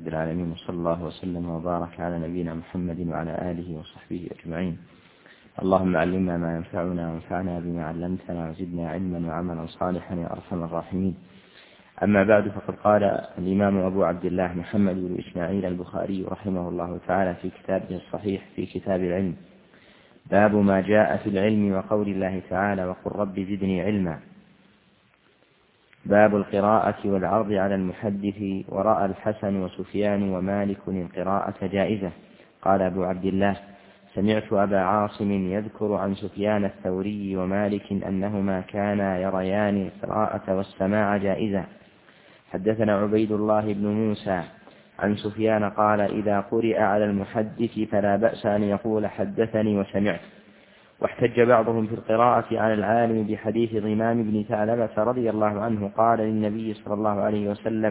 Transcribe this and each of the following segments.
رب العالمين، وصلى الله وسلم وبارك على نبينا محمد وعلى آله وصحبه أجمعين. اللهم علمنا ما ينفعنا وانفعنا بما علمتنا وزدنا علما وعملا صالحا يا أرحم الراحمين. أما بعد، فقد قال الإمام أبو عبد الله محمد بن إسماعيل البخاري رحمه الله تعالى في كتابه الصحيح في كتاب العلم: باب ما جاء في العلم وقول الله تعالى: وقل رب زدني علما. باب القراءة والعرض على المحدث. ورأى الحسن وسفيان ومالك القراءة جائزة. قال أبو عبد الله: سمعت أبا عاصم يذكر عن سفيان الثوري ومالك أنهما كانا يريان القراءة والسماع جائزة. حدثنا عبيد الله بن موسى عن سفيان قال: إذا قرئ على المحدث فلا بأس أن يقول حدثني وسمعت. واحتج بعضهم في القراءة على العالم بحديث ضمام بن ثعلبة رضي الله عنه قال للنبي صلى الله عليه وسلم: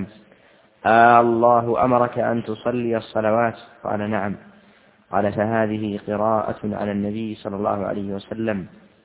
الله أمرك أن تصلي الصلوات؟ قال: نعم. قال: فهذه قراءة على النبي صلى الله عليه وسلم.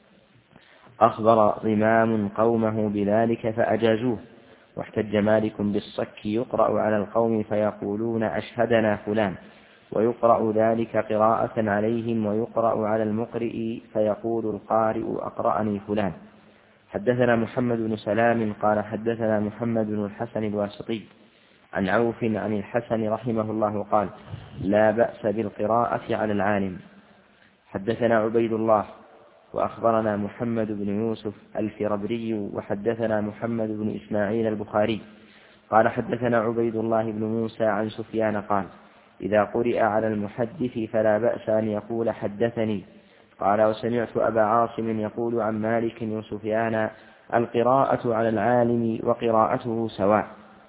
أخبر ضمام قومه بذلك فأجازوه. واحتج مالك بالصك يقرأ على القوم فيقولون: أشهدنا فلان، ويقرأ ذلك قراءة عليهم، ويقرأ على المقرئ فيقول القارئ: أقرأني فلان. حدثنا محمد بن سلام قال: حدثنا محمد بن الحسن الواسطي عن عوف عن الحسن رحمه الله قال: لا بأس بالقراءة على العالم. حدثنا عبيد الله وأخبرنا محمد بن يوسف الفربري وحدثنا محمد بن إسماعيل البخاري قال: حدثنا عبيد الله بن موسى عن سفيان قال: إذا قرئ على المحدث فلا بأس أن يقول حدثني. قال: وسمعت أبا عاصم يقول عن مالك وسفيان: القراءة على العالم وقراءته سواء.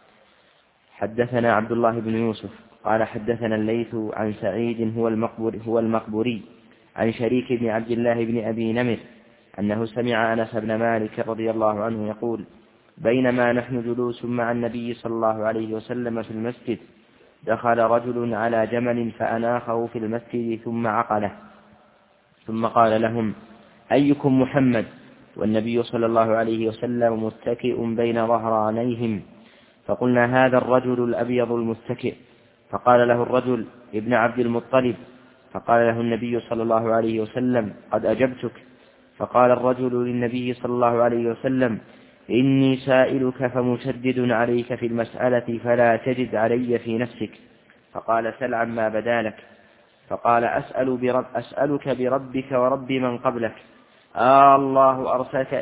حدثنا عبد الله بن يوسف قال: حدثنا الليث عن سعيد هو المقبوري عن شريك بن عبد الله بن أبي نمر أنه سمع أنس بن مالك رضي الله عنه يقول: بينما نحن جلوس مع النبي صلى الله عليه وسلم في المسجد، دخل رجل على جمل فأناخه في المسجد ثم عقله، ثم قال لهم: أيكم محمد؟ والنبي صلى الله عليه وسلم متكئ بين ظهرانيهم. فقلنا: هذا الرجل الأبيض المتكئ. فقال له الرجل: ابن عبد المطلب. فقال له النبي صلى الله عليه وسلم: قد أجبتك. فقال الرجل للنبي صلى الله عليه وسلم: إني سائلك فمشدد عليك في المسألة فلا تجد علي في نفسك. فقال: سل عما بدالك. فقال: أسألك بربك ورب من قبلك، الله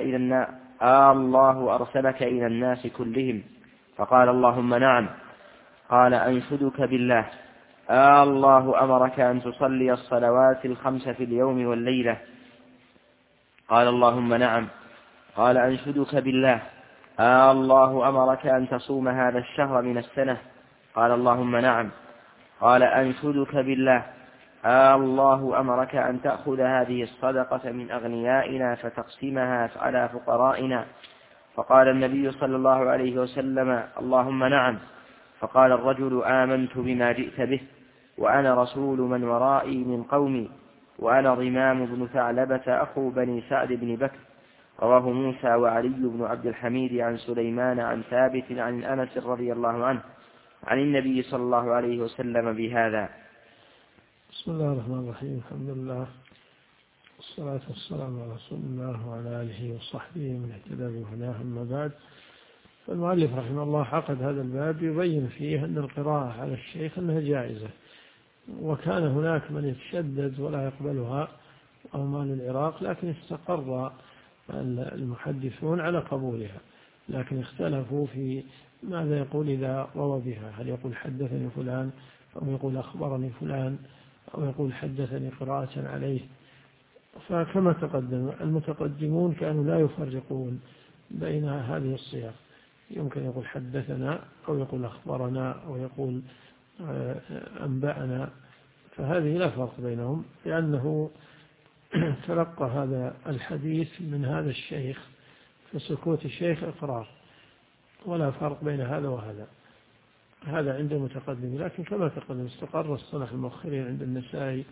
أرسلك إلى الناس كلهم؟ فقال: اللهم نعم. قال: أنشدك بالله، الله أمرك أن تصلي الصلوات الخمس في اليوم والليلة؟ قال: اللهم نعم. قال: أنشدك بالله، الله أمرك أن تصوم هذا الشهر من السنة؟ قال: اللهم نعم. قال: أنشدك بالله، الله أمرك أن تأخذ هذه الصدقة من أغنيائنا فتقسمها على فقرائنا؟ فقال النبي صلى الله عليه وسلم: اللهم نعم. فقال الرجل: آمنت بما جئت به، وأنا رسول من ورائي من قومي، وأنا ضمام بن ثعلبة أخو بني سعد بن بكر. رواه موسى وعلي بن عبد الحميد عن سليمان عن ثابت عن أنس رضي الله عنه عن النبي صلى الله عليه وسلم بهذا. بسم الله الرحمن الرحيم. الحمد لله والصلاة والسلام على رسول الله وعلى آله وصحبه من اهتدى بهداه. أما بعد، فالمؤلف رحمه الله عقد هذا الباب يبين فيه أن القراءة على الشيخ أنها جائزة، وكان هناك من يتشدد ولا يقبلها أو مال العراق، لكن استقر المحدثون على قبولها، لكن اختلفوا في ماذا يقول إذا روى بها، هل يقول حدثني فلان، أو يقول أخبرني فلان، أو يقول حدثني قراءة عليه. فكما تقدم، المتقدمون كانوا لا يفرقون بين هذه الصيغ، يمكن يقول حدثنا، أو يقول أخبرنا، أو يقول أنبأنا، فهذه لا فرق بينهم، لأنه تلقى هذا الحديث من هذا الشيخ، فسكوت الشيخ إقرار، ولا فرق بين هذا وهذا. هذا عند المتقدم، لكن كما تقدم استقر الصنف المؤخرين عند النسائي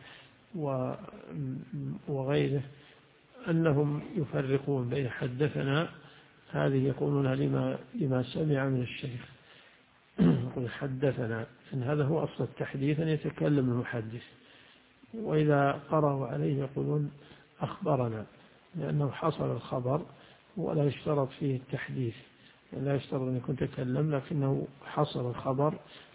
وغيره أنهم يفرقون بين حدثنا، هذه يقولون لما سمع من الشيخ، نقول حدثنا، إن هذا هو أصل التحديث، أن يتكلم المحدث. وإذا قرأوا عليه يقولون أخبرنا، لأنه حصل الخبر ولا يشترط فيه التحديث، لا يشترط أن يكون تكلم، لكنه حصل الخبر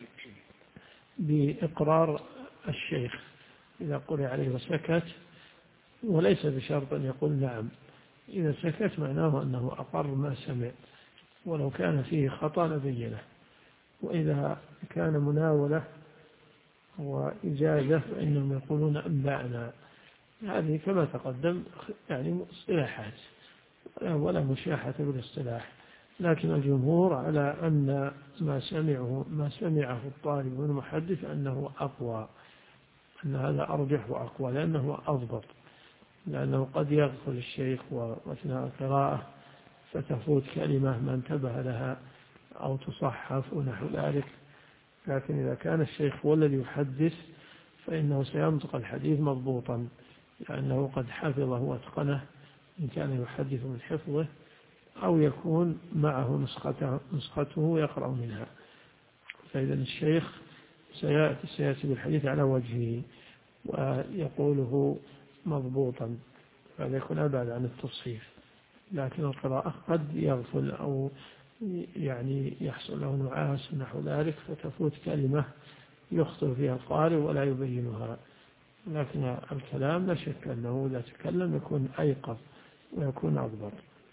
بإقرار الشيخ إذا قرأ عليه وسكت، وليس بشرط أن يقول نعم. إذا سكت معناه أنه أقر ما سمع، ولو كان فيه خطأ لبينه. وإذا كان مناولة وإجازة فإنهم يقولون أنبأنا. هذه كما تقدم يعني اصطلاحات ولا مشاحة بالاصطلاح، لكن الجمهور على أن ما سمعه الطالب والمحدث أنه أقوى، أن هذا أرجح وأقوى، لأنه أضبط، لأنه قد يغفل الشيخ وأثناء القراءة فتفوت كلمة ما انتبه لها أو تصحف ونحو ذلك. لكن إذا كان الشيخ هو الذي يحدث فإنه سينطق الحديث مضبوطا، لأنه قد حفظه واتقنه، إن كان يحدث من حفظه أو يكون معه نسخته يقرأ منها. فإذا الشيخ سيأتي بالحديث على وجهه ويقوله مضبوطا، فهذا يكون أبعد عن التصحيف. لكن القراءة قد يغفل أو يعني يحصل له نعاس ونحو ذلك فتفوت كلمة يخطئ فيها القارئ ولا يبينها. لكن الكلام لا شك أنه إذا تكلم يكون أيقظ ويكون أضبط.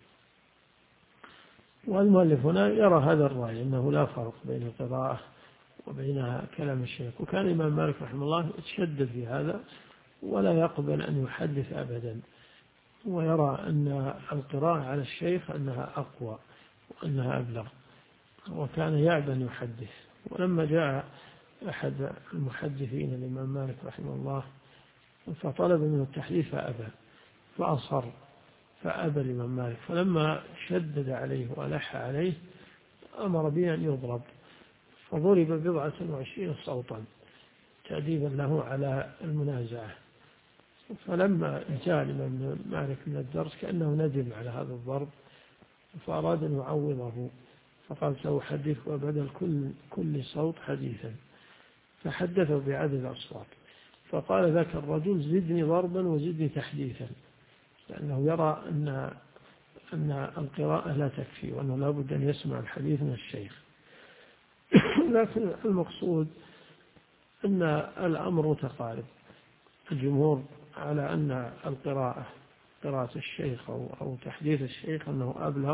والمؤلف هنا يرى هذا الرأي، أنه لا فرق بين القراءة وبين كلام الشيخ. وكان الإمام مالك رحمه الله يتشدد في هذا ولا يقبل أن يحدث أبدا، ويرى أن القراءة على الشيخ أنها أقوى وأنها أبلغ، وكان يعبا يحدث. ولما جاء أحد المحدثين الإمام مالك رحمه الله فطلب منه التحديث فأبى، فأصر فأبى الإمام مالك، فلما شدد عليه وألح عليه أمر به أن يضرب، فضرب 27 صوتا تأديبا له على المنازعة. فلما انتهى الإمام مالك من الدرس كأنه ندم على هذا الضرب، فأراد أن يعوضه، فقال سأحدث وبدل كل صوت حديثا، فحدثه بعدد الأصوات. فقال ذاك الرجل زدني ضربا وزدني تحديثا، لأنه يرى أن القراءة لا تكفي، وأنه لا بد أن يسمع الحديث من الشيخ. لكن المقصود أن الأمر متقارب. الجمهور على أن قراءة الشيخ أو تحديث الشيخ أنه أبلغ،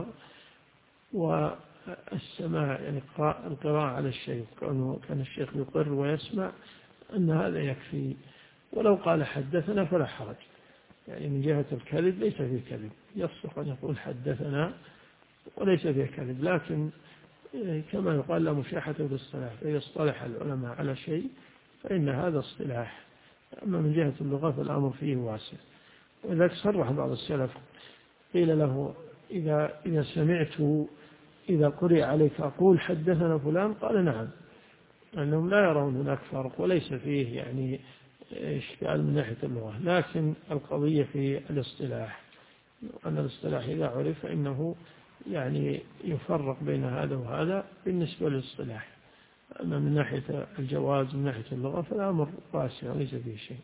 والسماع يعني القراءة على الشيخ كان الشيخ يقر ويسمع أن هذا يكفي. ولو قال حدثنا فلا حرج، يعني من جهة الكذب ليس فيه كذب، يصح أن يقول حدثنا وليس فيه كذب. لكن كما يقال لا مشاحة بالاصطلاح، فإذا اصطلح العلماء على شيء فإن هذا اصطلاح. أما من جهة اللغة فالأمر فيه واسع. ولذلك صرح بعض السلف قيل له إذا سمعت إذا قرئ عليك أقول حدثنا فلان، قال نعم، أنهم لا يرون هناك فرق وليس فيه يعني إشكال من ناحية اللغة. لكن القضية في الاصطلاح، أن الاصطلاح إذا عرف فإنه يعني يفرق بين هذا وهذا بالنسبة للاصطلاح. أما من ناحية الجواز من ناحية اللغة فالأمر واسع ليس فيه شيء.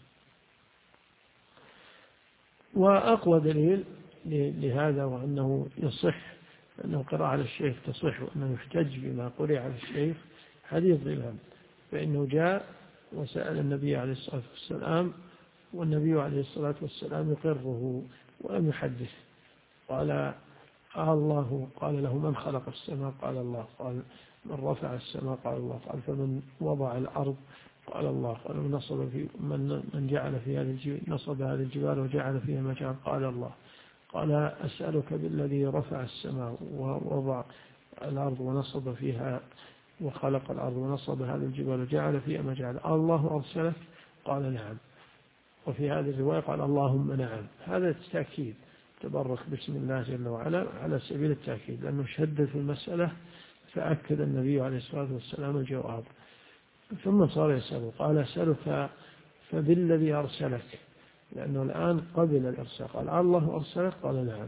وأقوى دليل لهذا وأنه يصح أنه قراءة على الشيخ تصح وأنه يحتج بما قرئ على الشيخ حديث ظلام، فإنه جاء وسأل النبي عليه الصلاة والسلام، والنبي عليه الصلاة والسلام يقره ولم يحدث. قال الله، قال له من خلق السماء؟ قال الله. قال من رفع السماء؟ قال الله. قال فمن وضع الأرض؟ قال الله. قال من جعل في هذه نصب هذه الجبال وجعل فيها مجال؟ قال الله. قال أسألك بالذي رفع السماء ووضع الأرض ونصب فيها وخلق الأرض ونصب هذه الجبال وجعل فيها مجال، الله أرسلك؟ قال نعم. وفي هذه الرواية قال اللهم نعم. هذا التأكيد، تبرك باسم الله جل وعلا على سبيل التأكيد، لأنه شدد في المسألة فأكد النبي عليه الصلاة والسلام الجواب. ثم صار يسأله، قال أسألك فبالذي أرسلك، لأنه الآن قبل الإرسال، قال الله أرسلك؟ قال نعم.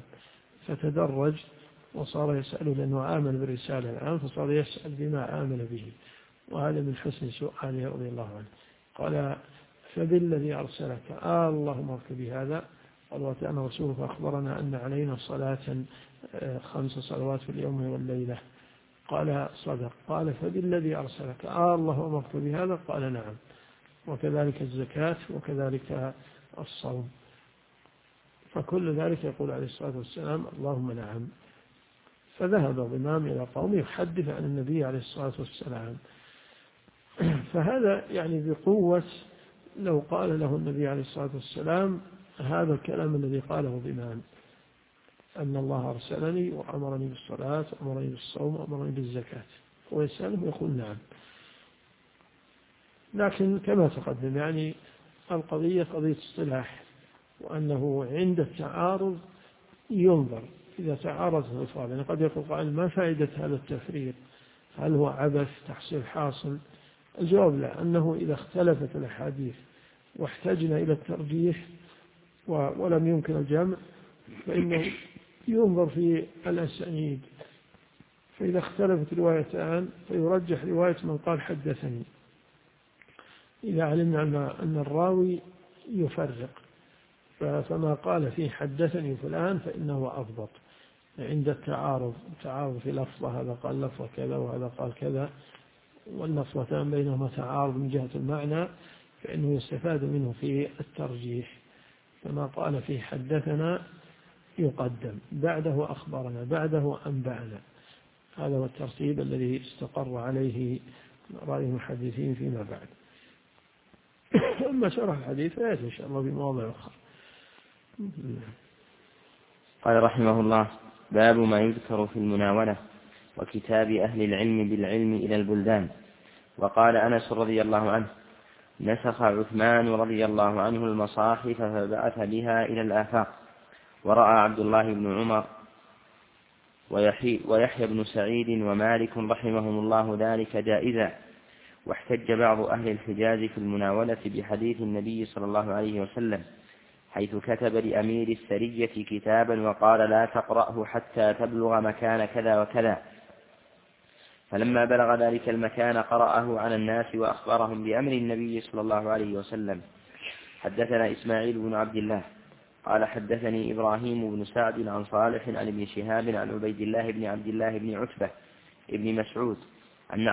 فتدرج وصار يسأل، لأنه آمن بالرسالة الآن، فصار يسأل بما آمن به. وهذا من حسن سؤاله رضي الله عنه. قال فبالذي أرسلك اللهم ارك بهذا. قال وأتانا رسولك أخبرنا أن علينا صلاة 5 صلوات في اليوم والليلة. قال صدق. قال فبالذي أرسلك اللهم ارك بهذا. قال نعم. وكذلك الزكاة وكذلك الصوم. فكل ذلك يقول عليه الصلاة والسلام اللهم نعم. فذهب ضمام إلى قوم يحدث عن النبي عليه الصلاة والسلام. فهذا يعني بقوة لو قال له النبي عليه الصلاة والسلام هذا الكلام الذي قاله ضمام أن الله أرسلني وأمرني بالصلاة وأمرني بالصوم وأمرني بالزكاة، ويسأله يقول نعم. لكن كما تقدم يعني القضية قضية اصطلاح، وأنه عند التعارض ينظر إذا تعارض الألفاظ. يعني قد يقول قائل ما فائدة هذا التفريق؟ هل هو عبث تحصيل حاصل؟ الجواب لا، أنه إذا اختلفت الأحاديث واحتجنا إلى الترجيح ولم يمكن الجمع فإنه ينظر في الأسانيد، فإذا اختلفت روايتان فيرجح رواية من قال حدثني إذا علمنا أن الراوي يفرق، فما قال فيه حدثني فلان فإنه أضبط عند التعارض في لفظة، هذا قال لفظة كذا وهذا قال كذا واللفظتان بينهما تعارض من جهة المعنى، فإنه يستفاد منه في الترجيح. فما قال فيه حدثنا يقدم، بعده أخبرنا، بعده أنبأنا. هذا هو الترتيب الذي استقر عليه رأي المحدثين فيما بعد. أما شرح الحديث فيأتي إن شاء الله بمواضع أخرى. قال رحمه الله: باب ما يذكر في المناولة وكتاب أهل العلم بالعلم إلى البلدان. وقال أنس رضي الله عنه: نسخ عثمان رضي الله عنه المصاحف فبعث بها إلى الآفاق. ورأى عبد الله بن عمر ويحيى بن سعيد ومالك رحمهم الله ذلك جائزا. واحتج بعض أهل الحجاز في المناولة بحديث النبي صلى الله عليه وسلم حيث كتب لأمير السرية كتابا وقال: لا تقرأه حتى تبلغ مكان كذا وكذا. فلما بلغ ذلك المكان قرأه على الناس وأخبرهم بأمر النبي صلى الله عليه وسلم. حدثنا إسماعيل بن عبد الله قال حدثني إبراهيم بن سعد عن صالح عن ابن شهاب عن عبيد الله بن عبد الله بن عتبة ابن مسعود أن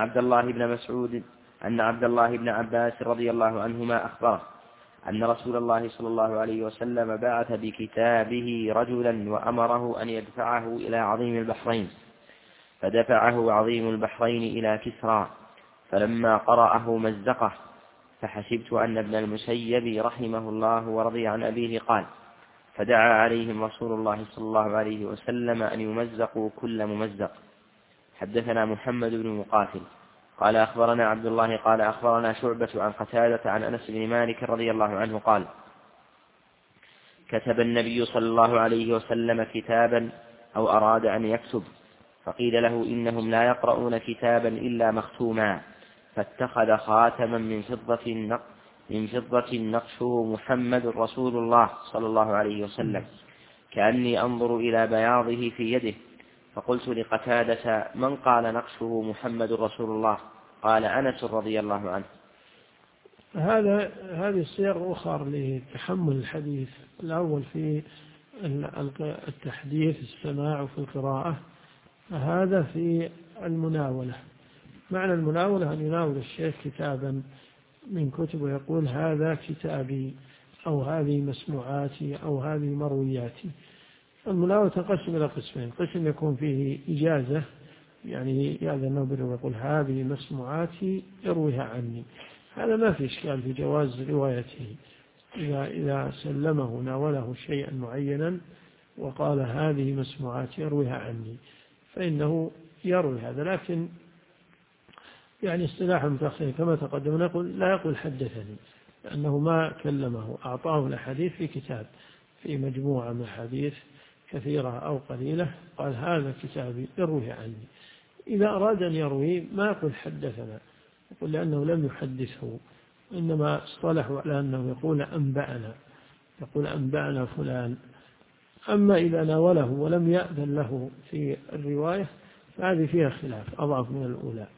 عبد الله بن عباس رضي الله عنهما أخبره أن رسول الله صلى الله عليه وسلم بعث بكتابه رجلا وأمره أن يدفعه إلى عظيم البحرين، فدفعه عظيم البحرين إلى كسرى، فلما قرأه مزقه، فحسبت أن ابن المسيب رحمه الله ورضي عن أبيه قال: فدعا عليهم رسول الله صلى الله عليه وسلم أن يمزقوا كل ممزق. حدثنا محمد بن مقاتل قال أخبرنا عبد الله قال أخبرنا شعبة عن قتادة عن أنس بن مالك رضي الله عنه قال: كتب النبي صلى الله عليه وسلم كتابا أو أراد أن يكتب، فقيل له: إنهم لا يقرؤون كتابا إلا مختوما، فاتخذ خاتما من فضة نقشه محمد رسول الله صلى الله عليه وسلم، كأني أنظر إلى بياضه في يده. فقلت لقتادة: من قال نقشه محمد رسول الله؟ قال: أنس رضي الله عنه. هذه الصيغ أخرى لتحمل الحديث. الأول في التحديث السماع وفي القراءة، هذا في المناولة. معنى المناولة أن يناول الشيخ كتابا من كتب ويقول: هذا كتابي، أو هذه مسموعاتي، أو هذه مروياتي. المناولة تنقسم إلى قسمين: قسم يكون فيه إجازة، يعني يأذن له ويقول: هذه مسموعاتي ارويها عني. هذا ما في إشكال في جواز روايته، إذا سلمه ناوله شيئا معينا وقال: هذه مسموعاتي ارويها عني، فإنه يروي هذا. لكن يعني اصطلاح المتأخرين كما تقدم نقول: لا يقول حدثني، لأنه ما كلمه، أعطاه الأحاديث في كتاب، في مجموعة من الحديث كثيرة أو قليلة، قال: هذا كتابي ارويه عني. إذا أراد أن يروي ما يقول حدثنا، يقول لأنه لم يحدثه، إنما اصطلحوا على أنه يقول أنبأنا، يقول أنبأنا فلان. أما إذا ناوله ولم يأذن له في الرواية فهذه فيها خلاف، أضعف من الأولى.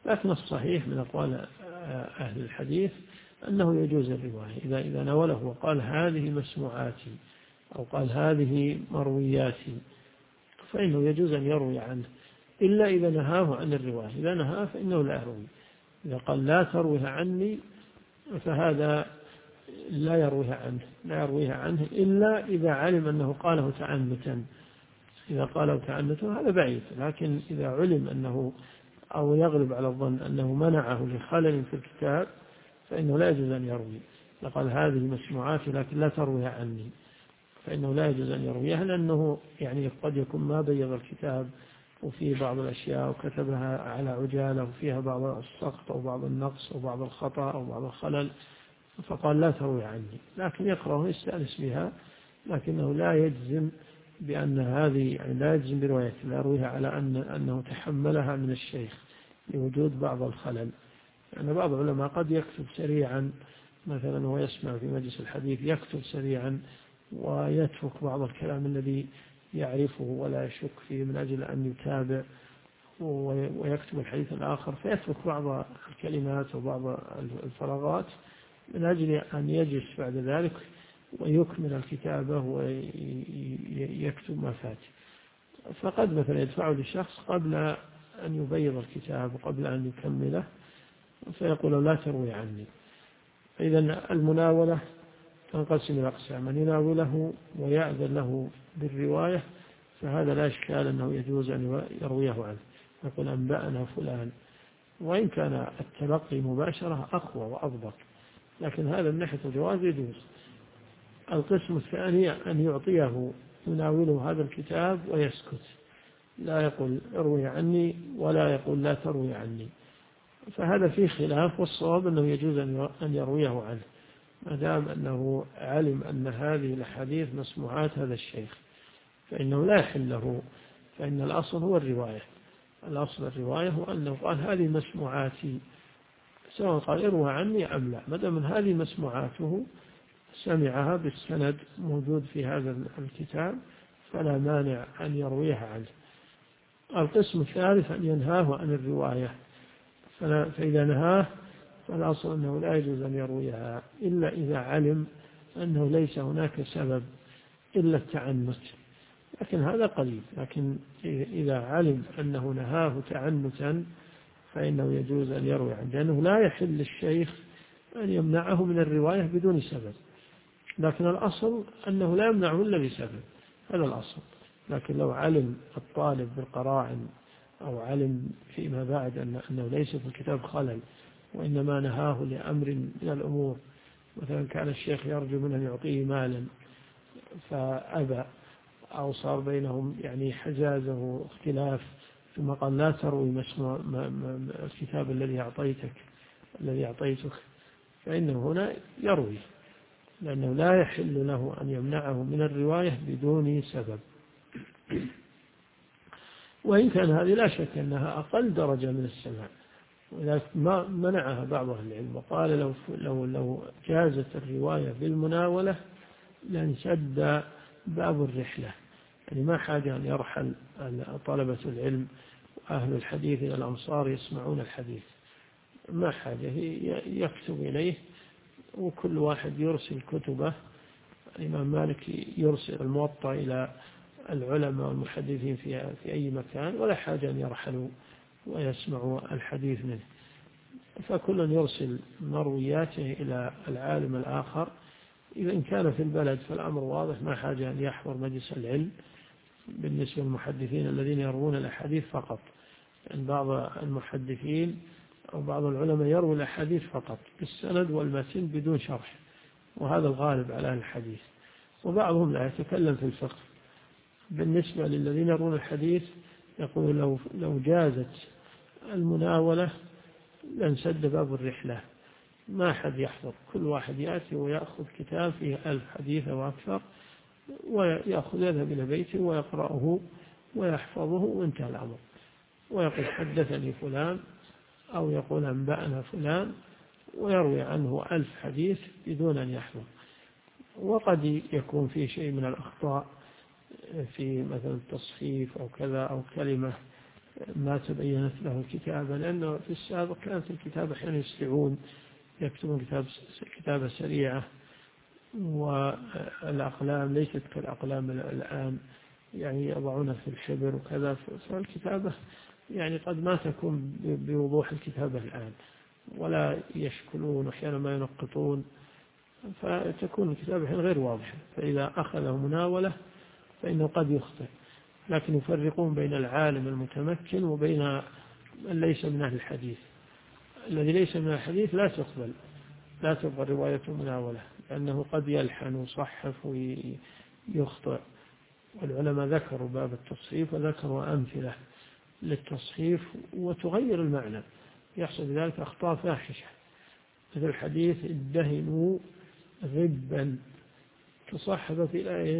لكن الصحيح من أقوال أهل الحديث أنه يجوز الرواية إذا نوله وقال هذه مسموعاتي أو قال هذه مروياتي، فإنه يجوز أن يروي عنه، إلا إذا نهاه عن الرواية. إذا نهاه فإنه لا يروي. إذا قال لا ترويها عني فهذا لا يرويها عنه إلا إذا علم أنه قاله تعنتا. إذا قاله تعنتا هذا بعيد، لكن إذا علم أنه أو يغلب على الظن أنه منعه لخلل في الكتاب فإنه لا يجوز أن يروي. لقال هذه مسموعاتي لكن لا ترويها عني، فإنه لا يجوز أن يرويها، لأنه يعني قد يكون ما بيض الكتاب وفيه بعض الأشياء وكتبها على عجالة وفيها بعض السقط أو بعض النقص أو بعض الخطأ أو بعض الخلل، فقال لا تروي عني، لكن يقرأ ويستأنس بها، لكنه لا يجزم بأن هذه يعني لا يجزم بروايته، لا يرويها على أنه تحملها من الشيخ لوجود بعض الخلل. يعني بعض العلماء قد يكتب سريعا مثلا ويسمع في مجلس الحديث، يكتب سريعا ويترك بعض الكلام الذي يعرفه ولا يشك فيه من أجل أن يتابع، ويكتب الحديث الآخر فيترك بعض الكلمات وبعض الفراغات من أجل أن يجلس بعد ذلك ويكمل الكتابة ويكتب ما فات. فقد مثلا يدفعه للشخص قبل أن يبيض الكتاب وقبل أن يكمله فيقول لا تروي عني. إذن المناولة تنقسم إلى أقسام: من يناوله ويأذن له بالرواية فهذا لا إشكال أنه يجوز أن يرويه عنه، يقول أنبأنا فلان، وإن كان التلقي مباشرة أقوى وأضبط، لكن هذا من ناحية الجواز يجوز. القسم الثاني أن يعطيه يناوله هذا الكتاب ويسكت، لا يقول اروي عني ولا يقول لا تروي عني، فهذا فيه خلاف، والصواب أنه يجوز أن يرويه عنه ما دام أنه علم أن هذه الحديث مسموعات هذا الشيخ، فإنه لا يحل له، فإن الأصل هو الرواية. الأصل الرواية هو أنه قال هذه مسموعاتي، سواء قال اروى عني أم لا، ما دام هذه مسموعاته سمعها بالسند موجود في هذا الكتاب فلا مانع أن يرويها عنه. القسم الثالث أن ينهاه عن الرواية، فإذا نهاه فالأصل أنه لا يجوز أن يرويها إلا إذا علم أنه ليس هناك سبب إلا التعنت، لكن هذا قليل. لكن إذا علم أنه نهاه تعنتا فإنه يجوز أن يروي عنه، لأنه لا يحل للشيخ أن يمنعه من الرواية بدون سبب، لكن الأصل أنه لا يمنعه إلا بسبب، هذا الأصل. لكن لو علم الطالب بالقراءن أو علم فيما بعد أنه ليس في الكتاب خلل وإنما نهاه لأمر من الأمور، مثلا كان الشيخ يرجو منه أن يعطيه مالا فأبى، أو صار بينهم يعني حزازة واختلاف، ثم قال لا تروي الكتاب الذي أعطيتك، فإنه هنا يروي، لأنه لا يحل له أن يمنعه من الرواية بدون سبب. وإن كان هذه لا شك أنها أقل درجة من السماع، ولكن ما منعها بعض أهل العلم وقال لو جازت الرواية بالمناولة لانسد باب الرحلة، يعني ما حاجة أن يرحل طلبة العلم وأهل الحديث إلى الأمصار يسمعون الحديث، ما حاجة، يكتب إليه وكل واحد يرسل كتبه. الإمام مالك يرسل الموطأ إلى العلماء والمحدثين في أي مكان، ولا حاجة أن يرحلوا ويسمعوا الحديث منه، فكل يرسل مروياته إلى العالم الآخر. إذا كان في البلد فالأمر واضح، ما حاجة أن يحضر مجلس العلم بالنسبة للمحدثين الذين يروون الأحاديث فقط، يعني بعض المحدثين أو بعض العلماء يروي الأحاديث فقط بالسند والمتن بدون شرح، وهذا الغالب على الحديث، وبعضهم لا يتكلم في الفقه. بالنسبة للذين يرون الحديث يقول لو جازت المناولة لانسد باب الرحلة، ما حد يحضر، كل واحد يأتي ويأخذ كتاب فيه 1000 حديث وأكثر يذهب إلى بيته ويقرأه ويحفظه وانتهى الأمر، ويقول حدثني فلان أو يقول أنبأنا فلان ويروي عنه 1000 حديث بدون أن يحفظ. وقد يكون فيه شيء من الأخطاء في مثلا التصحيف أو كذا أو كلمة ما تبينت له الكتابة، لأنه في السابق كانت الكتابة أحيانا يسرعون، يكتبون كتابة سريعة، والأقلام ليست كالأقلام الآن، يعني يضعونها في الحبر وكذا، فالكتابة يعني قد ما تكون بوضوح الكتابة الآن، ولا يشكلون أحيانا ما ينقطون، فتكون الكتابة غير واضحة. فإذا أخذه مناولة فإنه قد يخطئ، لكن يفرقون بين العالم المتمكن وبين من ليس من أهل الحديث. الذي ليس من الحديث لا تقبل رواية مناولة، لأنه قد يلحن ويصحف ويخطئ. والعلماء ذكروا باب التصحيف وذكروا أمثلة للتصحيف وتغير المعنى، يحصل بذلك أخطاء فاحشة، مثل الحديث ادهنوا غبا، تصحبت إلى إيش؟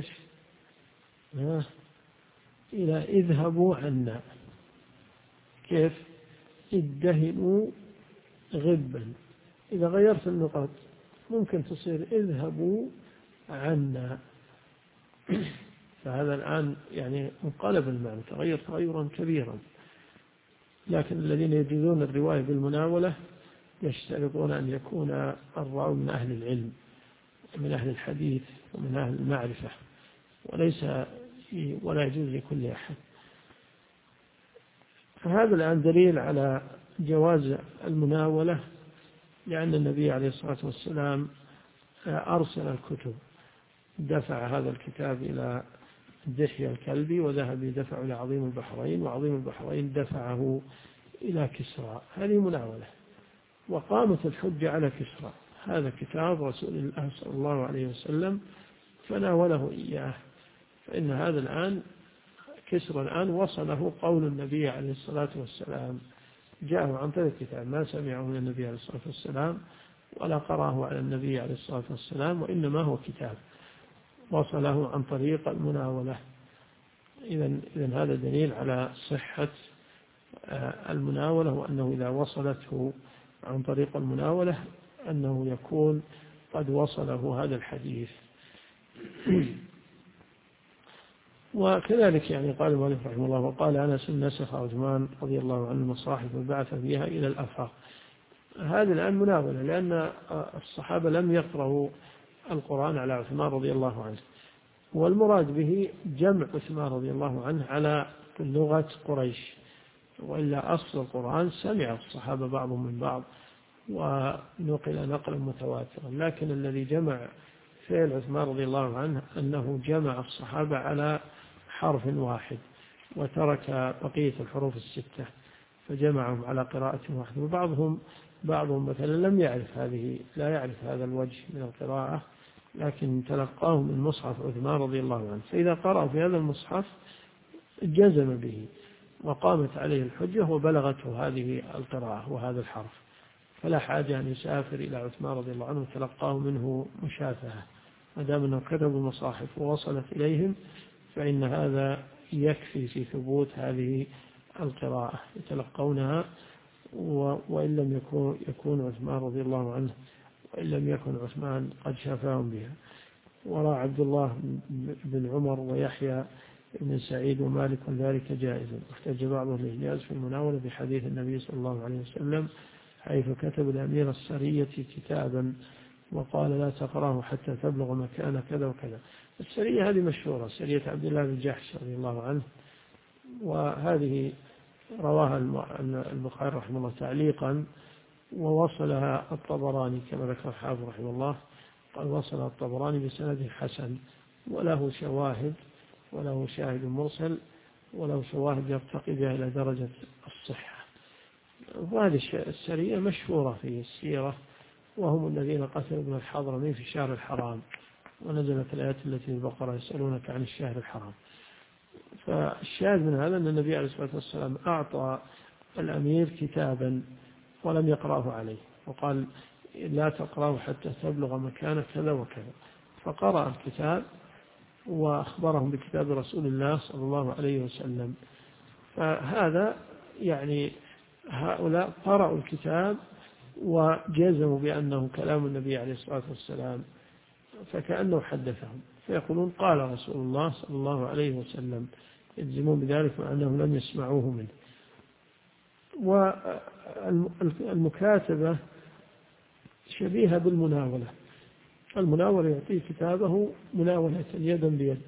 إلى اذهبوا عنا. كيف؟ ادهنوا غبا، إذا غيرت النقط ممكن تصير اذهبوا عنا. فهذا الآن يعني انقلب المعنى، تغير تغيرا كبيرا. لكن الذين يجوزون الرواية بالمناولة يشترطون أن يكون الراوي من أهل العلم، من أهل الحديث ومن أهل المعرفة، ولا يجوز لكل أحد. فهذا الآن دليل على جواز المناولة، لأن النبي عليه الصلاة والسلام أرسل الكتب، دفع هذا الكتاب إلى دحية الكلبي، وذهب يدفع إلى عظيم البحرين، وعظيم البحرين دفعه إلى كسرى. هذه مناولة، وقامت الحجة على كسرى. هذا كتاب رسول الله صلى الله عليه وسلم فناوله إياه، فإن هذا الآن كسرى الآن وصله قول النبي عليه الصلاة والسلام، جاءه عن طريق الكتاب، ما سمعه من النبي عليه الصلاة والسلام ولا قرأه على النبي عليه الصلاة والسلام، وإنما هو كتاب وصله عن طريق المناولة. إذن هذا دليل على صحة المناولة، وأنه إذا وصلته عن طريق المناولة أنه يكون قد وصله هذا الحديث. وكذلك يعني قال المؤلف رحمه الله: وقال أنس نسخ عثمان رضي الله عنه المصاحف وبعث بها إلى الآفاق. هذا الآن مناولة، لأن الصحابة لم يقرأوا القرآن على عثمان رضي الله عنه، والمراد به جمع عثمان رضي الله عنه على لغة قريش، وإلا أصل القرآن سمع الصحابة بعضهم من بعض ونقل نقلا متواترا، لكن الذي جمع فعل عثمان رضي الله عنه أنه جمع الصحابة على حرف واحد وترك بقية الحروف الستة، فجمعهم على قراءة واحدة. وبعضهم مثلا لا يعرف هذا الوجه من القراءة، لكن تلقاه من مصحف عثمان رضي الله عنه، فإذا قرأ في هذا المصحف جزم به وقامت عليه الحجة وبلغته هذه القراءة وهذا الحرف، فلا حاجة أن يسافر إلى عثمان رضي الله عنه وتلقاه منه مشافهة، ما دام أنه كتب المصاحف ووصلت إليهم فإن هذا يكفي في ثبوت هذه القراءة، يتلقونها وإن لم يكون عثمان رضي الله عنه، وإن لم يكن عثمان قد شافاهم بها. وراى عبد الله بن عمر ويحيى بن سعيد ومالك ذلك جائزا، واحتج بعضهم للإجاز في المناولة بحديث النبي صلى الله عليه وسلم حيث كتب الأمير السرية كتابا وقال: لا تقرأه حتى تبلغ مكان كذا وكذا. السرية هذه مشهورة، سرية عبد الله بن جحش رضي الله عنه، وهذه رواها البخاري رحمه الله تعليقا، ووصلها الطبراني كما ذكر الحافظ رحمه الله، قال: وصلها الطبراني بسند حسن وله شاهد مرسل وله شواهد يرتقي بها إلى درجة الصحة. وهذه السرية مشهورة في السيرة، وهم الذين قتلوا ابن الحضرمي في الشهر الحرام، ونزلت الآيات التي في البقرة: يسألونك عن الشهر الحرام. فالشاهد من هذا أن النبي عليه الصلاة والسلام أعطى الأمير كتابا ولم يقرأه عليه، وقال: لا تقرأه حتى تبلغ مكان كذا وكذا، فقرأ الكتاب وأخبرهم بكتاب رسول الله صلى الله عليه وسلم. فهذا يعني هؤلاء قرأوا الكتاب وجزموا بأنه كلام النبي عليه الصلاة والسلام، فكأنه حدثهم، فيقولون: قال رسول الله صلى الله عليه وسلم، يجزمون بذلك مع أنهم لم يسمعوه منه. والمكاتبة شبيهة بالمناولة. المناولة يعطيه كتابه مناولة يدا بيد،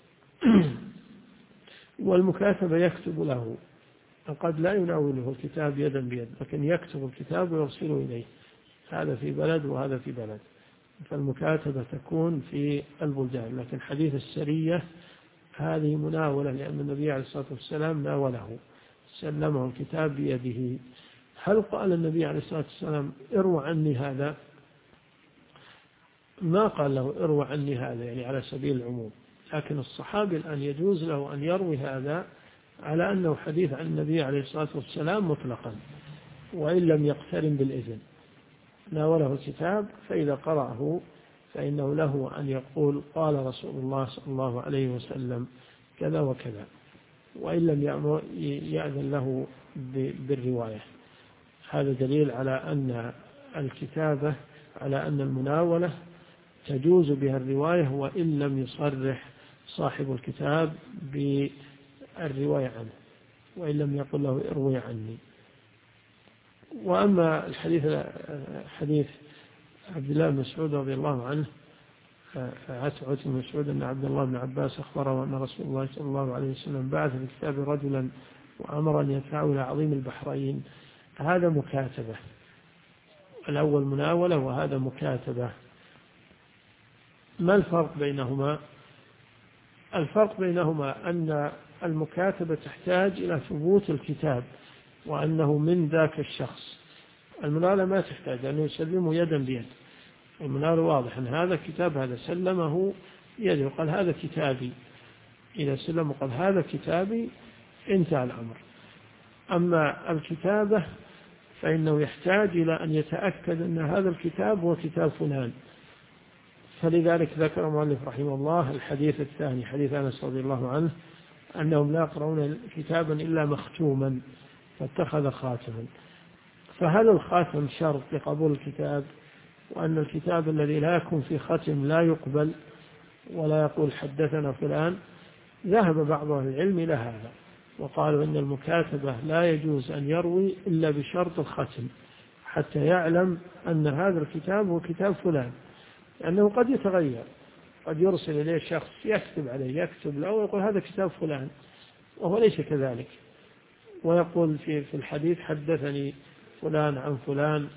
والمكاتبة يكتب له، قد لا يناوله الكتاب يدا بيد، لكن يكتب الكتاب ويرسله إليه، هذا في بلد وهذا في بلد. فالمكاتبة تكون في البلدان، لكن حديث السرية هذه مناولة، لأن النبي عليه الصلاة والسلام ناوله، سلمه الكتاب بيده. هل قال النبي عليه الصلاة والسلام اروى عني هذا؟ ما قال له اروى عني هذا يعني على سبيل العموم، لكن الصحابي الآن يجوز له أن يروي هذا على أنه حديث عن النبي عليه الصلاة والسلام مطلقا، وإن لم يقترن بالإذن. ناوله الكتاب فإذا قرأه فإنه له أن يقول قال رسول الله صلى الله عليه وسلم كذا وكذا، وإن لم يأذن له بالرواية. هذا دليل على أن الكتابة، على أن المناولة تجوز بها الرواية، وإن لم يصرح صاحب الكتاب بالرواية عنه، وإن لم يقل له اروي عني. وأما حديث عبد الله بن مسعود رضي الله عنه، عتبة بن مسعود أن عبد الله بن عباس أخبره أن رسول الله صلى الله عليه وسلم بعث في كتاب رجلا وأمر أن يدفعه إلى عظيم البحرين، هذا مكاتبة. الأول مناولة وهذا مكاتبة. ما الفرق بينهما؟ الفرق بينهما أن المكاتبة تحتاج إلى ثبوت الكتاب وأنه من ذاك الشخص. المناولة ما تحتاج، لأنه يسلمه يدا بيد. المناولة واضح أن هذا كتاب، هذا سلمه يده وقال هذا كتابي، إذا سلم وقال هذا كتابي انتهى الأمر. أما الكتابة فإنه يحتاج إلى أن يتأكد أن هذا الكتاب هو كتاب فلان. فلذلك ذكر المؤلف رحمه الله الحديث الثاني، حديث أنس رضي الله عنه أنهم لا يقرؤون كتابا إلا مختوما فاتخذ خاتما. فهل الخاتم شرط لقبول الكتاب، وأن الكتاب الذي لا يكون في ختم لا يقبل ولا يقول حدثنا فلان؟ ذهب بعض أهل العلم إلى هذا وقالوا إن المكاتبة لا يجوز أن يروي إلا بشرط الختم، حتى يعلم أن هذا الكتاب هو كتاب فلان، لأنه قد يتغير، قد يرسل إليه شخص يكتب عليه، يكتب له ويقول هذا كتاب فلان وهو ليس كذلك، ويقول في الحديث حدثني فلان عن فلان،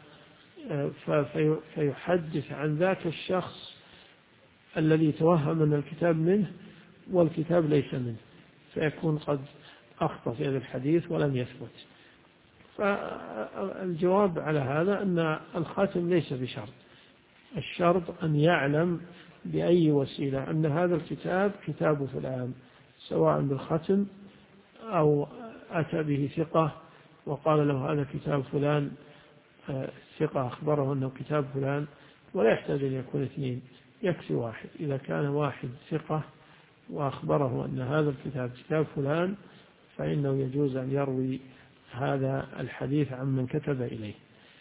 فيحدث عن ذاك الشخص الذي توهم أن الكتاب منه والكتاب ليس منه، فيكون قد أخطأ في هذا الحديث ولم يثبت. فالجواب على هذا أن الخاتم ليس بشرط، الشرط أن يعلم بأي وسيلة أن هذا الكتاب كتاب فلان، سواء بالختم أو أتى به ثقة وقال له هذا كتاب فلان، ثقة أخبره أنه كتاب فلان، ولا يحتاج أن يكون اثنين، يكفي واحد. إذا كان واحد ثقة وأخبره أن هذا الكتاب كتاب فلان فإنه يجوز أن يروي هذا الحديث عن من كتب إليه.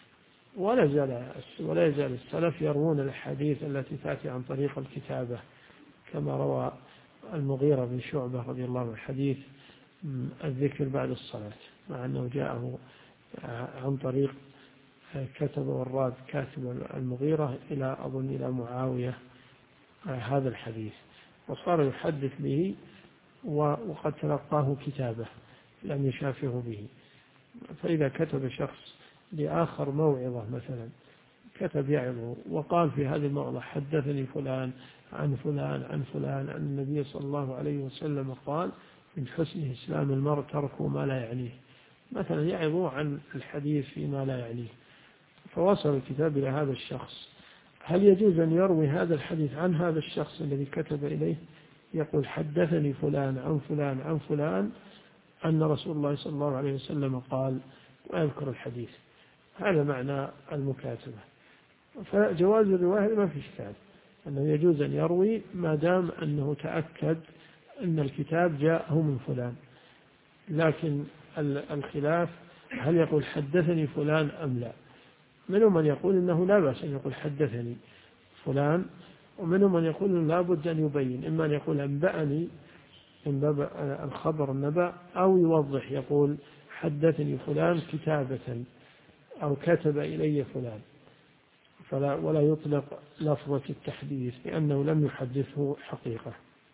ولا يزال السلف يروون الحديث التي تأتي عن طريق الكتابة، كما روى المغيرة بن شعبة رضي الله عنه حديث الذكر بعد الصلاة، مع أنه جاءه عن طريق كتب وراد كاتب المغيرة إلى معاوية هذا الحديث، وصار يحدث به وقد تلقاه كتابه لم يشافه به. فإذا كتب شخص لآخر موعظة مثلا، كتب يعظه وقال في هذه الموعظة حدثني فلان عن فلان عن فلان عن النبي صلى الله عليه وسلم قال من حسن إسلام المرء تركه ما لا يعنيه، مثلا يعظه عن الحديث فيما لا يعنيه، فوصل الكتاب إلى هذا الشخص، هل يجوز أن يروي هذا الحديث عن هذا الشخص الذي كتب إليه؟ يقول حدثني فلان عن فلان عن فلان أن رسول الله صلى الله عليه وسلم قال، ويذكر الحديث. هذا معنى المكاتبة. فجواز الرواية ما في إشكال، أنه يجوز أن يروي ما دام أنه تأكد أن الكتاب جاءه من فلان. لكن الخلاف هل يقول حدثني فلان أم لا؟ منهم من يقول إنه لا بأس أن يقول حدثني فلان، ومنهم من يقول إنه لا بد أن يبين، إما أن يقول أنبأني من باب الخبر النبأ، أو يوضح يقول حدثني فلان كتابة أو كتب إلي فلان، ولا يطلق لفظة التحديث لأنه لم يحدثه حقيقة.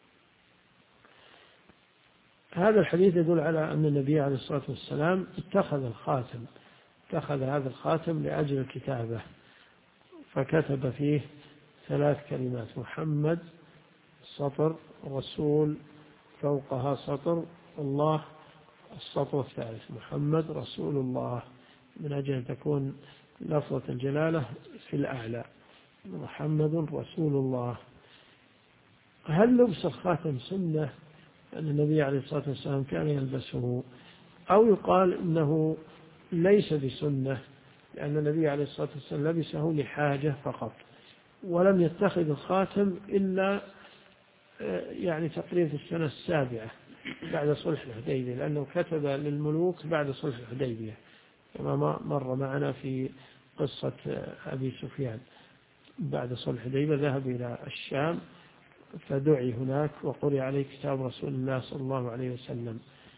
هذا الحديث يدل على أن النبي عليه الصلاة والسلام اتخذ هذا الخاتم لأجل الكتابة، فكتب فيه 3 كلمات: محمد سطر، رسول فوقها سطر، الله السطر الثالث، محمد رسول الله، من أجل أن تكون لفظة الجلالة في الأعلى، محمد رسول الله. هل لبس الخاتم سنة أن النبي عليه الصلاة والسلام كان يلبسه، أو يقال إنه ليس بسنة لأن النبي عليه الصلاة والسلام لبسه لحاجة فقط، ولم يتخذ الخاتم إلا يعني تقريبا في السنة 7 بعد صلح الحديبية، لأنه كتب للملوك بعد صلح الحديبية كما مر معنا في قصة أبي سفيان. بعد صلح الحديبية ذهب إلى الشام فدعي هناك وقرئ عليه كتاب رسول الله صلى الله عليه وسلم،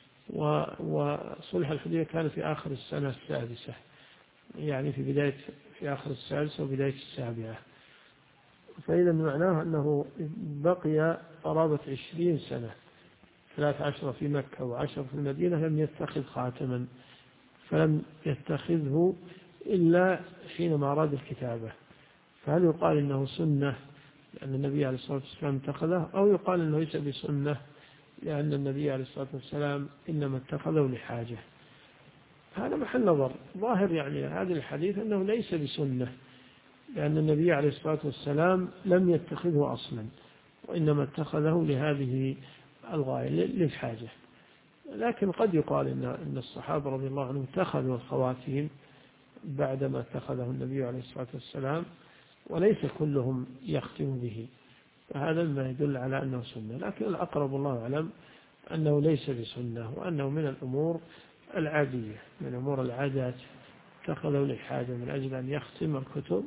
وصلح الحديبية كان في آخر السنة 6، يعني في آخر 6 وبداية 7. فإذا معناه أنه بقي قرابة 20 سنة، 13 في مكة و10 في المدينة، لم يتخذ خاتما، فلم يتخذه إلا حينما أراد الكتابة. فهل يقال إنه سنة لأن النبي عليه الصلاة والسلام اتخذه، أو يقال إنه ليس بسنة لأن النبي عليه الصلاة والسلام إنما اتخذه لحاجة؟ هذا محل نظر. ظاهر يعني هذا الحديث أنه ليس بسنة، لأن النبي عليه الصلاة والسلام لم يتخذه أصلا، وإنما اتخذه لهذه الغاية للحاجة. لكن قد يقال إن الصحابة رضي الله عنهم اتخذوا الخواتيم بعدما اتخذه النبي عليه الصلاة والسلام، وليس كلهم يختم به، فهذا ما يدل على أنه سنة. لكن الأقرب الله أعلم أنه ليس بسنة، وأنه من الأمور العادية، من أمور العادات، اتخذه للحاجة من أجل أن يختم الكتب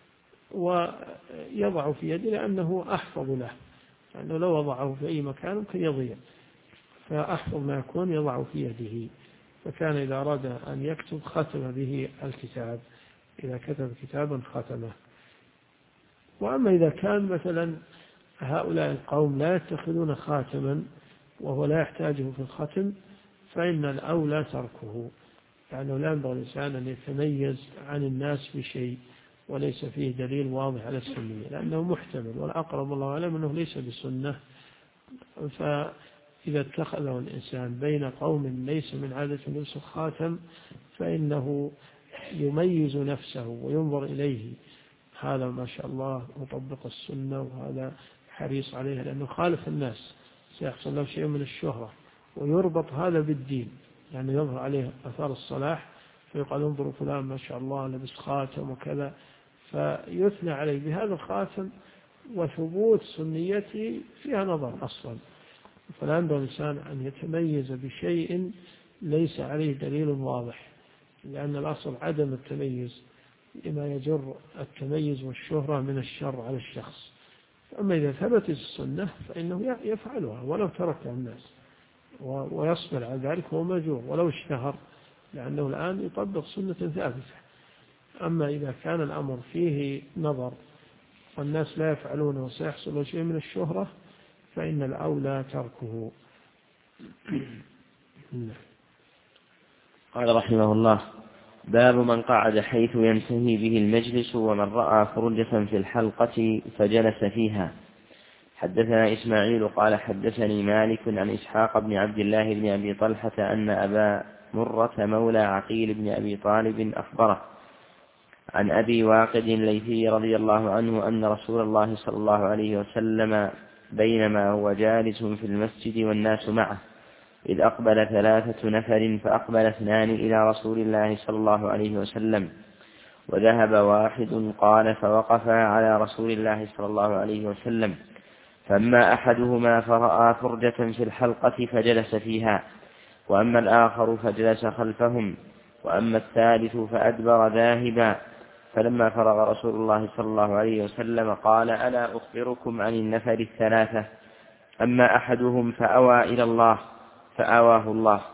ويضع في يده لأنه أحفظ له، لأنه لو وضعه في أي مكان ممكن يضيع، فأحفظ ما يكون يضع في يده. فكان إذا أراد أن يكتب ختم به الكتاب، إذا كتب كتابا ختمه. وأما إذا كان مثلا هؤلاء القوم لا يتخذون خاتما وهو لا يحتاجه في الختم، فإن الأولى تركه، لأنه لا ينبغي الإنسان أن يتميز عن الناس بشيء وليس فيه دليل واضح على السنية، لأنه محتمل، والأقرب الله أعلم أنه ليس بسنة. فإذا اتخذه الإنسان بين قوم ليس من عادة لبس الخاتم، فإنه يميز نفسه وينظر إليه، هذا ما شاء الله مطبق السنة وهذا حريص عليها، لأنه خالف الناس سيحصل له شيء من الشهرة، ويربط هذا بالدين، يعني يظهر عليه أثار الصلاح، فيقال انظروا فلان ما شاء الله لبس خاتم وكذا، فيثنى عليه بهذا الخاتم، وثبوت سنيته فيها نظر أصلا. فلا ينبغي الإنسان أن يتميز بشيء ليس عليه دليل واضح، لأن الأصل عدم التميز لما يجر التميز والشهرة من الشر على الشخص. أما إذا ثبتت السنة فإنه يفعلها ولو تركها الناس، ويصبر على ذلك هو مأجور ولو اشتهر، لأنه الآن يطبق سنة ثابتة. أما إذا كان الأمر فيه نظر والناس لا يفعلونه وسيحصل شيء من الشهرة، فإن الأولى تركه. قال رحمه الله: باب من قعد حيث ينتهي به المجلس ومن رأى فرجة في الحلقة فجلس فيها. حدثنا إسماعيل قال حدثني مالك عن إسحاق بن عبد الله بن أبي طلحة أن أبا مرة مولى عقيل بن أبي طالب أخبره عن أبي واقد الليثي رضي الله عنه أن رسول الله صلى الله عليه وسلم بينما هو جالس في المسجد والناس معه إذ أقبل 3 نفر، فأقبل 2 إلى رسول الله صلى الله عليه وسلم، وذهب واحد قال فوقف على رسول الله صلى الله عليه وسلم، فأما أحدهما فرأى فرجة في الحلقة فجلس فيها، وأما الآخر فجلس خلفهم، وأما الثالث فأدبر ذاهبا. فلما فرغ رسول الله صلى الله عليه وسلم قال: ألا أخبركم عن النفر 3؟ أما أحدهم فأوى إلى الله فآواه الله،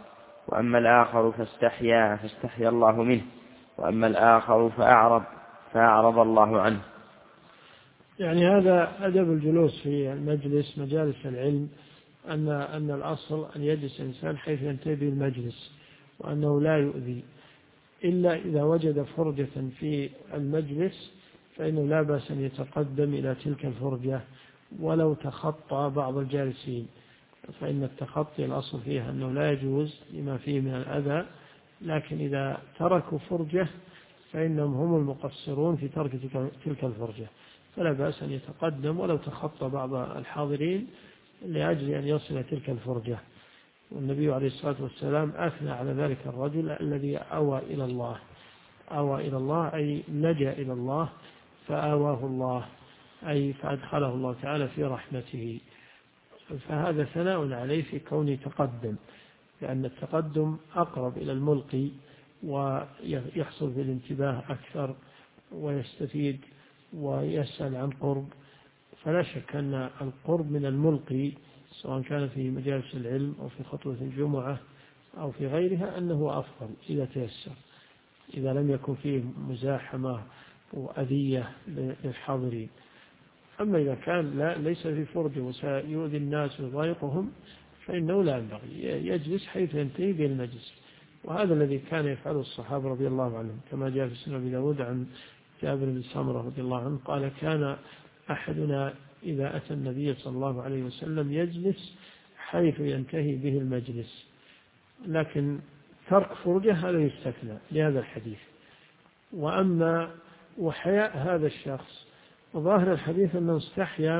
وأما الآخر فاستحيا الله منه، وأما الآخر فأعرض الله عنه. يعني هذا أدب الجلوس في المجلس، مجالس العلم، أن الأصل أن يجلس الإنسان حيث ينتهي به المجلس، وأنه لا يؤذي، إلا إذا وجد فرجة في المجلس فإنه لا بأس أن يتقدم إلى تلك الفرجة ولو تخطى بعض الجالسين، فإن التخطي الأصل فيه أنه لا يجوز لما فيه من الأذى، لكن إذا تركوا فرجة فإنهم هم المقصرون في ترك تلك الفرجة، فلا بأس أن يتقدم ولو تخطى بعض الحاضرين لأجل أن يصل تلك الفرجة. والنبي عليه الصلاة والسلام أثنى على ذلك الرجل الذي أوى إلى الله أي لجأ إلى الله فآواه الله، أي فأدخله الله تعالى في رحمته. فهذا ثناء عليه في كونه تقدم، لأن التقدم أقرب إلى الملقي ويحصل في الانتباه أكثر ويستفيد ويسأل عن قرب. فلا شك أن القرب من الملقي سواء كان في مجالس العلم أو في خطبة الجمعة أو في غيرها أنه أفضل إذا تيسر، إذا لم يكن فيه مزاحمة وأذية للحاضرين. أما إذا كان ليس في فرجة وسيؤذي الناس ويضايقهم فإنه لا ينبغي، يجلس حيث ينتهي به المجلس. وهذا الذي كان يفعله الصحابة رضي الله عنهم، كما جاء في سنن أبي داود عن جابر بن سمرة رضي الله عنه قال: كان أحدنا إذا أتى النبي صلى الله عليه وسلم يجلس حيث ينتهي به المجلس، لكن ترك فرجة هذا يستثنى لهذا الحديث. وأما وحياء هذا الشخص، وظاهر الحديث أنه استحيا